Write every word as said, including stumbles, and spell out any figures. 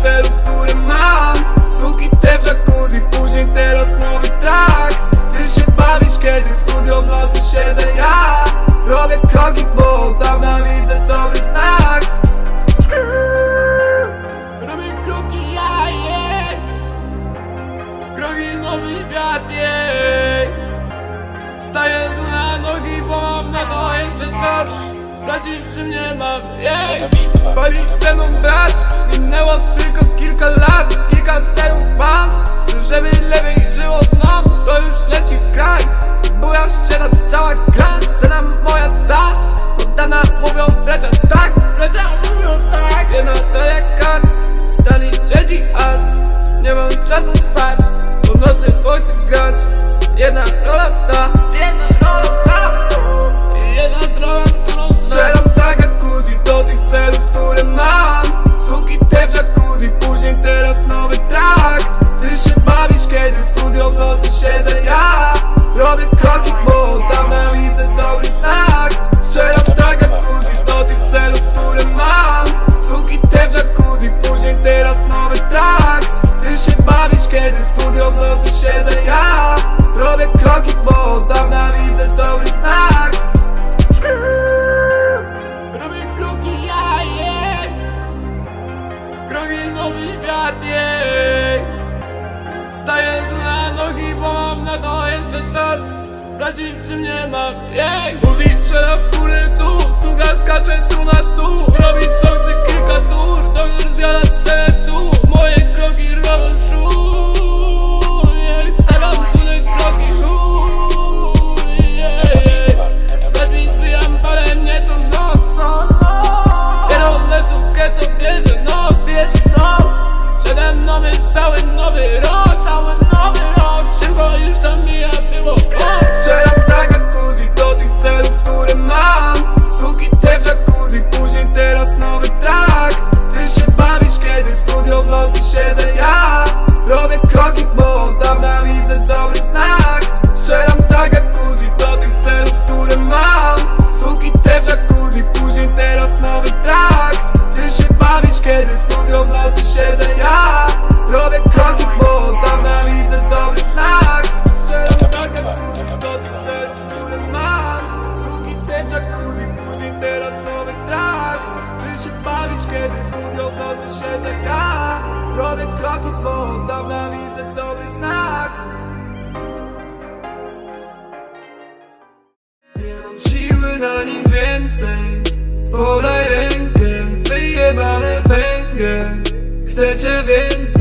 celów, które mam. Suki te w jacuzzi, później teraz nowy track. Ty się bawisz, kiedy w studio w nocy siedzę ja. Robię kroki, bo od dawna widzę dobry znak. Robię kroki, ja, yeah. Kroki, nowy świat, yeah. Staję tu na nogi, bo mam na to jeszcze czas. Braci przy mnie mam, yeah. Pali ze mną brat. Minęło tylko kilka lat. Kilka celów mam. Chcę, żeby lepiej żyło znam. To już leci w kraj. Buja ściera cała gra. Scena moja ta. Od dawna mówią bracia tak. Bracia mówią tak. Jedna to jak kart. Dali siedzi as. Nie mam czasu spać. Po nocy ojcy grać. Jedna rola ta. Jedna rola ta. Jedna droga, którą strzelam tak jak Uzi do tych celów, które mam. Suki te w jacuzzi, później teraz nowy track. Ty się bawisz, kiedy w studio w nocy siedzę ja. Robię kroki, bo od dawna widzę dobry znak. Strzelam tak jak Uzi do tych celów, które mam. Suki te w jacuzzi, później teraz nowy track. Ty się bawisz, kiedy w studio w nocy siedzę ja. Robię kroki, bo od dawna widzę dobry znak. Robię kroki, ja, yeah. Kroki, nowy świat, yeah. Staję tu na nogi, bo mam na to jeszcze czas. Braci przy mnie mam, yeah. Mówi strzela w górę tu. Sługa skacze tu na stół. Robi co chce kilka tur. Doktor zjada scenę tu. Moje kroki robią szum, yeah. Stawiam tu te kroki, chuj, yeah. Stać mi zwijam parę nieco nocą. Kierowne sukę co bierze no, bierze no. Przede mną jest cały nowy rok. Cały nowy rok. Szybko już tam mija było. Strzelam tak jak Uzi do tych celów, które mam. Suki te w jacuzzi, później teraz nowy track. Ty się bawisz, kiedy w studio w nocy siedzę ja. Robię kroki, bo od dawna widzę dobry znak. Strzelam tak jak Uzi do tych celów, które mam. Suki te w jacuzzi, później teraz nowy track. Ty się bawisz, kiedy w studio w nocy siedzę ja. Robię kroki, bo od dawna widzę dobry znak. Strzelam tak jak Uzi do tych celów, które mam. Suki te w jacuzzi, później teraz nowy track. Ty się bawisz, kiedy w studio w nocy siedzę ja. Robię kroki, bo od dawna widzę dobry znak. Nie mam siły na nic więcej. Podaj rękę, wyjebane węgiel. Chcecie więcej.